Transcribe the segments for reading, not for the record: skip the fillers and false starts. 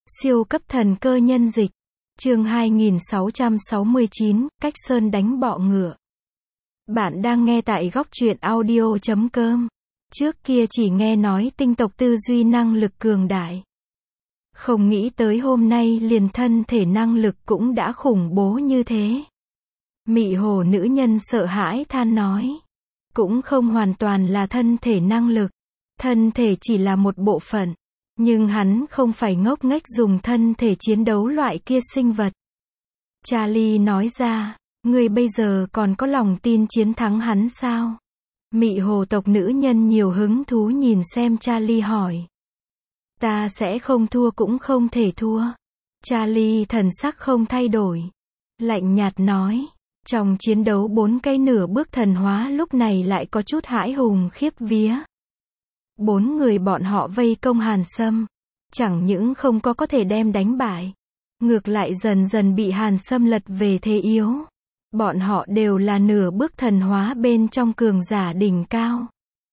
Siêu cấp thần cơ nhân dịch. Chương 2669, cách sơn đánh bọ ngựa. Bạn đang nghe tại góc truyện audio.com. Trước kia chỉ nghe nói tinh tộc tư duy năng lực cường đại. Không nghĩ tới hôm nay liền thân thể năng lực cũng đã khủng bố như thế. Mị hồ nữ nhân sợ hãi than nói. Cũng không hoàn toàn là thân thể năng lực. Thân thể chỉ là một bộ phận. Nhưng hắn không phải ngốc nghếch dùng thân thể chiến đấu loại kia sinh vật. Charlie nói ra, ngươi bây giờ còn có lòng tin chiến thắng hắn sao? Mị hồ tộc nữ nhân nhiều hứng thú nhìn xem Charlie hỏi. Ta sẽ không thua cũng không thể thua. Charlie thần sắc không thay đổi. Lạnh nhạt nói, trong chiến đấu 4 cái nửa bước thần hóa lúc này lại có chút hãi hùng khiếp vía. 4 người bọn họ vây công Hàn Sâm, chẳng những không có thể đem đánh bại, ngược lại dần dần bị Hàn Sâm lật về thế yếu. Bọn họ đều là nửa bước thần hóa bên trong cường giả đỉnh cao,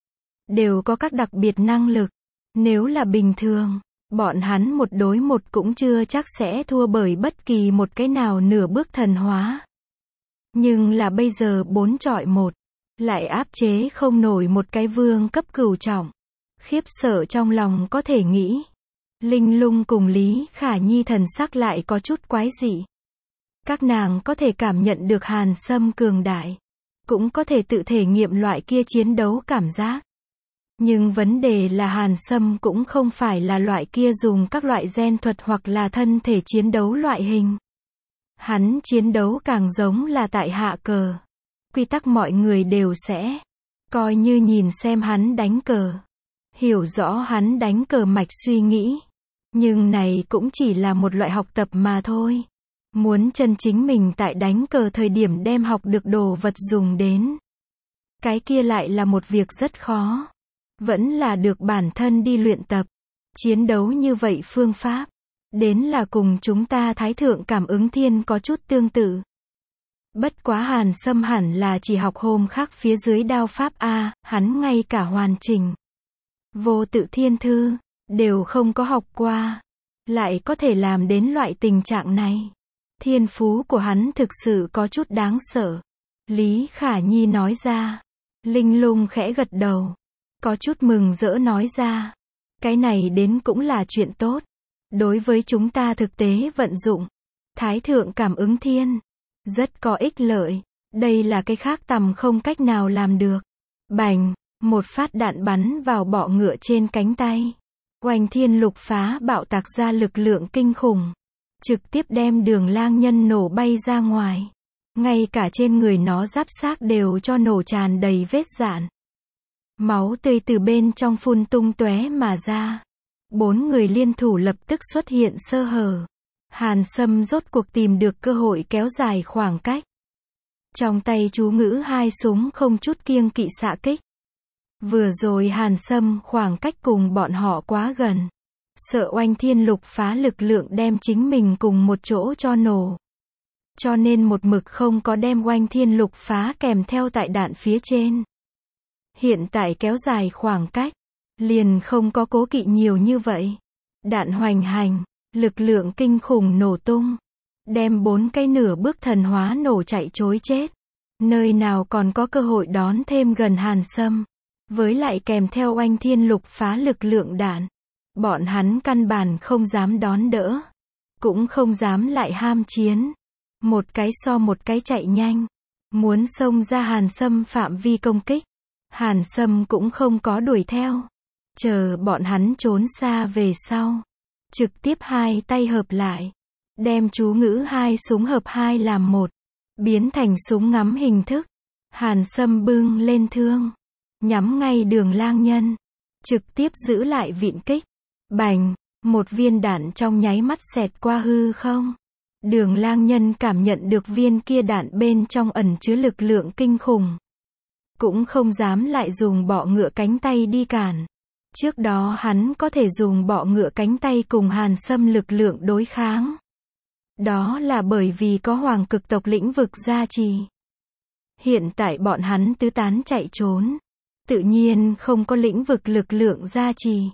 đều có các đặc biệt năng lực. Nếu là bình thường, bọn hắn một đối một cũng chưa chắc sẽ thua bởi bất kỳ một cái nào nửa bước thần hóa. Nhưng là bây giờ 4 chọi 1, lại áp chế không nổi một cái vương cấp cửu trọng. Khiếp sợ trong lòng có thể nghĩ. Linh Lung cùng Lý Khả Nhi thần sắc lại có chút quái dị. Các nàng có thể cảm nhận được Hàn Sâm cường đại, cũng có thể tự thể nghiệm loại kia chiến đấu cảm giác. Nhưng vấn đề là Hàn Sâm cũng không phải là loại kia dùng các loại gen thuật hoặc là thân thể chiến đấu loại hình. Hắn chiến đấu càng giống là tại hạ cờ. Quy tắc mọi người đều sẽ coi như nhìn xem hắn đánh cờ, hiểu rõ hắn đánh cờ mạch suy nghĩ. Nhưng này cũng chỉ là một loại học tập mà thôi. Muốn chân chính mình tại đánh cờ thời điểm đem học được đồ vật dùng đến, cái kia lại là một việc rất khó. Vẫn là được bản thân đi luyện tập. Chiến đấu như vậy phương pháp, đến là cùng chúng ta Thái Thượng Cảm Ứng Thiên có chút tương tự. Bất quá Hàn Sâm hẳn là chỉ học hôm khác phía dưới đao pháp A, hắn ngay cả hoàn chỉnh vô tự thiên thư đều không có học qua, lại có thể làm đến loại tình trạng này. Thiên phú của hắn thực sự có chút đáng sợ. Lý Khả Nhi nói ra. Linh Lung khẽ gật đầu, có chút mừng rỡ nói ra, cái này đến cũng là chuyện tốt. Đối với chúng ta thực tế vận dụng, Thái Thượng Cảm Ứng Thiên rất có ích lợi. Đây là cái khác tầm không cách nào làm được. Bành, một phát đạn bắn vào bọ ngựa trên cánh tay. Oanh Thiên Lục Phá bạo tạc ra lực lượng kinh khủng, trực tiếp đem Đường Lang Nhân nổ bay ra ngoài. Ngay cả trên người nó giáp xác đều cho nổ tràn đầy vết rạn. Máu tươi từ bên trong phun tung tóe mà ra. 4 người liên thủ lập tức xuất hiện sơ hở. Hàn Sâm rốt cuộc tìm được cơ hội kéo dài khoảng cách. Trong tay chú ngữ 2 súng không chút kiêng kỵ xạ kích. Vừa rồi Hàn Sâm khoảng cách cùng bọn họ quá gần, sợ Oanh Thiên Lục Phá lực lượng đem chính mình cùng một chỗ cho nổ. Cho nên một mực không có đem Oanh Thiên Lục Phá kèm theo tại đạn phía trên. Hiện tại kéo dài khoảng cách, liền không có cố kỵ nhiều như vậy. Đạn hoành hành, lực lượng kinh khủng nổ tung, đem 4 cái nửa bước thần hóa nổ chạy trối chết. Nơi nào còn có cơ hội đón thêm gần Hàn Sâm. Với lại kèm theo Oanh Thiên Lục Phá lực lượng đạn, bọn hắn căn bản không dám đón đỡ, cũng không dám lại ham chiến. Một cái so một cái chạy nhanh, muốn xông ra Hàn Sâm phạm vi công kích. Hàn Sâm cũng không có đuổi theo, chờ bọn hắn trốn xa về sau, trực tiếp 2 tay hợp lại, đem chú ngữ 2 súng hợp 2 làm 1, biến thành súng ngắm hình thức. Hàn Sâm bưng lên thương, nhắm ngay Đường Lang Nhân, trực tiếp giữ lại vịn kích. Bành, một viên đạn trong nháy mắt xẹt qua hư không. Đường Lang Nhân cảm nhận được viên kia đạn bên trong ẩn chứa lực lượng kinh khủng, cũng không dám lại dùng bọ ngựa cánh tay đi cản. Trước đó hắn có thể dùng bọ ngựa cánh tay cùng Hàn Sâm lực lượng đối kháng. Đó là bởi vì có hoàng cực tộc lĩnh vực gia trì. Hiện tại bọn hắn tứ tán chạy trốn, tự nhiên không có lĩnh vực lực lượng gia trì.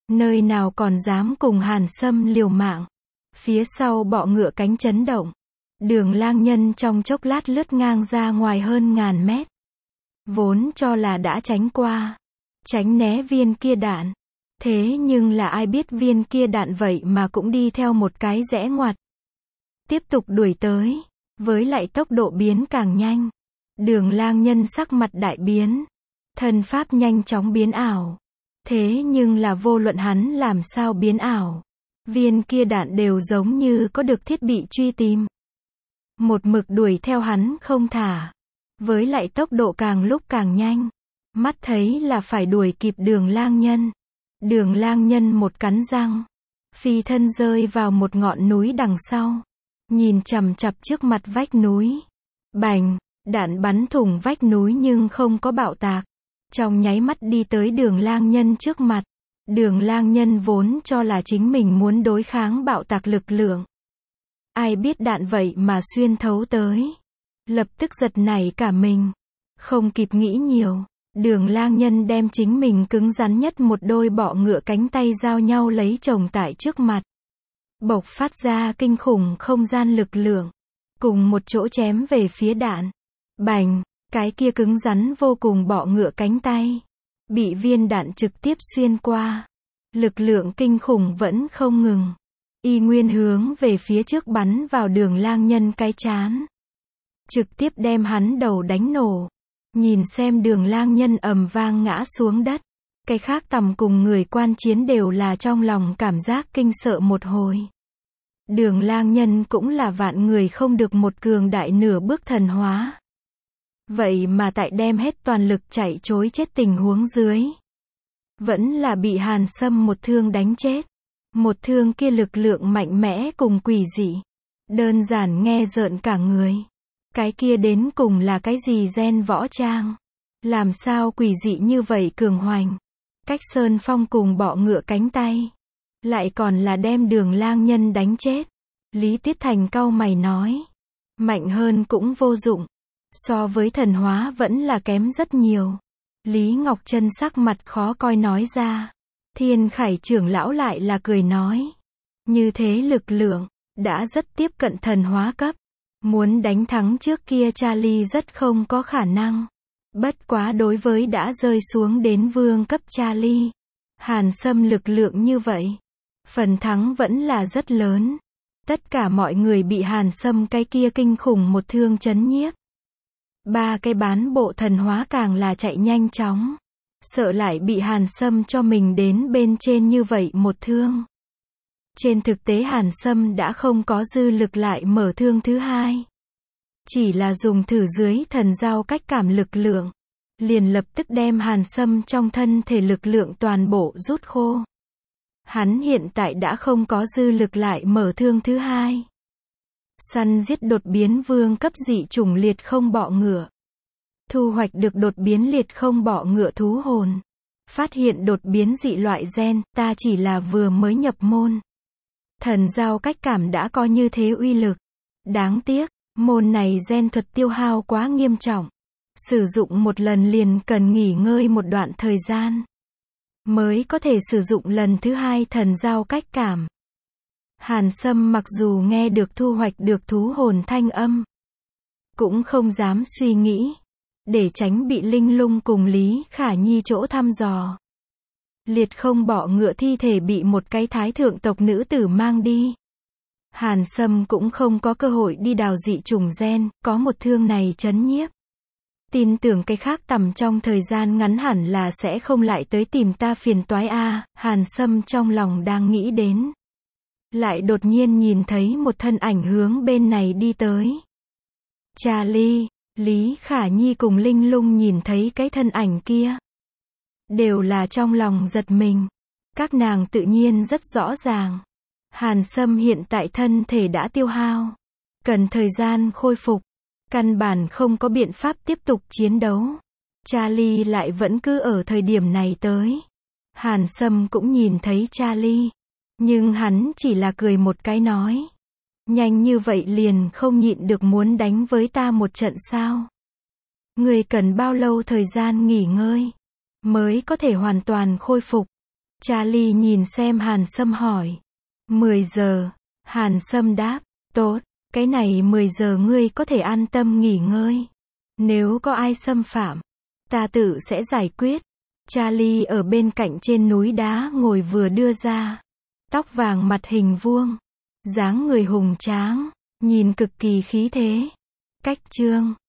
Nơi nào còn dám cùng Hàn Sâm liều mạng. Phía sau bọ ngựa cánh chấn động. Đường Lang Nhân trong chốc lát lướt ngang ra ngoài hơn ngàn mét. Vốn cho là đã tránh qua, tránh né viên kia đạn. Thế nhưng là ai biết viên kia đạn vậy mà cũng đi theo một cái rẽ ngoặt. Tiếp tục đuổi tới, với lại tốc độ biến càng nhanh. Đường Lang Nhân sắc mặt đại biến, thân pháp nhanh chóng biến ảo. Thế nhưng là vô luận hắn làm sao biến ảo, viên kia đạn đều giống như có được thiết bị truy tìm. Một mực đuổi theo hắn không thả, với lại tốc độ càng lúc càng nhanh. Mắt thấy là phải đuổi kịp Đường Lang Nhân. Đường Lang Nhân một cắn răng, phi thân rơi vào một ngọn núi đằng sau. Nhìn chằm chằm trước mặt vách núi. Bành, đạn bắn thủng vách núi nhưng không có bạo tạc. Trong nháy mắt đi tới Đường Lang Nhân trước mặt. Đường Lang Nhân vốn cho là chính mình muốn đối kháng bạo tạc lực lượng. Ai biết đạn vậy mà xuyên thấu tới. Lập tức giật nảy cả mình. Không kịp nghĩ nhiều. Đường Lang Nhân đem chính mình cứng rắn nhất một đôi bọ ngựa cánh tay giao nhau lấy chồng tại trước mặt. Bộc phát ra kinh khủng không gian lực lượng. Cùng một chỗ chém về phía đạn. Bành, cái kia cứng rắn vô cùng bọ ngựa cánh tay. Bị viên đạn trực tiếp xuyên qua. Lực lượng kinh khủng vẫn không ngừng. Y nguyên hướng về phía trước bắn vào Đường Lang Nhân cái trán. Trực tiếp đem hắn đầu đánh nổ. Nhìn xem Đường Lang Nhân ầm vang ngã xuống đất. Cái khác tầm cùng người quan chiến đều là trong lòng cảm giác kinh sợ một hồi. Đường Lang Nhân cũng là vạn người không được một cường đại nửa bước thần hóa. Vậy mà tại đem hết toàn lực chạy trối chết tình huống dưới. Vẫn là bị Hàn Sâm một thương đánh chết. Một thương kia lực lượng mạnh mẽ cùng quỷ dị. Đơn giản nghe rợn cả người. Cái kia đến cùng là cái gì gen võ trang? Làm sao quỷ dị như vậy cường hoành? Cách Sơn Phong cùng bọ ngựa cánh tay. Lại còn là đem Đường Lang Nhân đánh chết. Lý Tiết Thành cau mày nói. Mạnh hơn cũng vô dụng. So với thần hóa vẫn là kém rất nhiều. Lý Ngọc Trân sắc mặt khó coi nói ra. Thiên Khải trưởng lão lại là cười nói. Như thế lực lượng, đã rất tiếp cận thần hóa cấp. Muốn đánh thắng trước kia Charlie rất không có khả năng. Bất quá đối với đã rơi xuống đến vương cấp Charlie. Hàn Sâm lực lượng như vậy. Phần thắng vẫn là rất lớn. Tất cả mọi người bị Hàn Sâm cái kia kinh khủng một thương chấn nhiếp. Ba cái bán bộ thần hóa càng là chạy nhanh chóng. Sợ lại bị Hàn Sâm cho mình đến bên trên như vậy một thương. Trên thực tế Hàn Sâm đã không có dư lực lại mở thương thứ hai. Chỉ là dùng thử dưới thần giao cách cảm lực lượng. Liền lập tức đem Hàn Sâm trong thân thể lực lượng toàn bộ rút khô. Hắn hiện tại đã không có dư lực lại mở thương thứ hai. Săn giết đột biến vương cấp dị chủng liệt không bọ ngựa. Thu hoạch được đột biến liệt không bọ ngựa thú hồn. Phát hiện đột biến dị loại gen, ta chỉ là vừa mới nhập môn. Thần giao cách cảm đã có như thế uy lực. Đáng tiếc, môn này gen thuật tiêu hao quá nghiêm trọng. Sử dụng một lần liền cần nghỉ ngơi một đoạn thời gian. Mới có thể sử dụng lần thứ hai thần giao cách cảm. Hàn Sâm mặc dù nghe được thu hoạch được thú hồn thanh âm. Cũng không dám suy nghĩ. Để tránh bị Linh Lung cùng Lý Khả Nhi chỗ thăm dò. Liệt không bọ ngựa thi thể bị một cái thái thượng tộc nữ tử mang đi. Hàn Sâm cũng không có cơ hội đi đào dị chủng gen, có một thương này chấn nhiếp. Tin tưởng cái khác tầm trong thời gian ngắn hẳn là sẽ không lại tới tìm ta phiền toái a. Hàn Sâm trong lòng đang nghĩ đến. Lại đột nhiên nhìn thấy một thân ảnh hướng bên này đi tới. Charlie, Lý Khả Nhi cùng Linh Lung nhìn thấy cái thân ảnh kia. Đều là trong lòng giật mình. Các nàng tự nhiên rất rõ ràng. Hàn Sâm hiện tại thân thể đã tiêu hao. Cần thời gian khôi phục. Căn bản không có biện pháp tiếp tục chiến đấu. Charlie lại vẫn cứ ở thời điểm này tới. Hàn Sâm cũng nhìn thấy Charlie. Nhưng hắn chỉ là cười một cái nói. Nhanh như vậy liền không nhịn được muốn đánh với ta một trận sao? Người cần bao lâu thời gian nghỉ ngơi mới có thể hoàn toàn khôi phục? Charlie nhìn xem Hàn Sâm hỏi. 10 giờ. Hàn Sâm đáp. Tốt, cái này 10 giờ ngươi có thể an tâm nghỉ ngơi. Nếu có ai xâm phạm, ta tự sẽ giải quyết. Charlie ở bên cạnh trên núi đá ngồi vừa đưa ra. Tóc vàng mặt hình vuông. Dáng người hùng tráng. Nhìn cực kỳ khí thế. Cách chương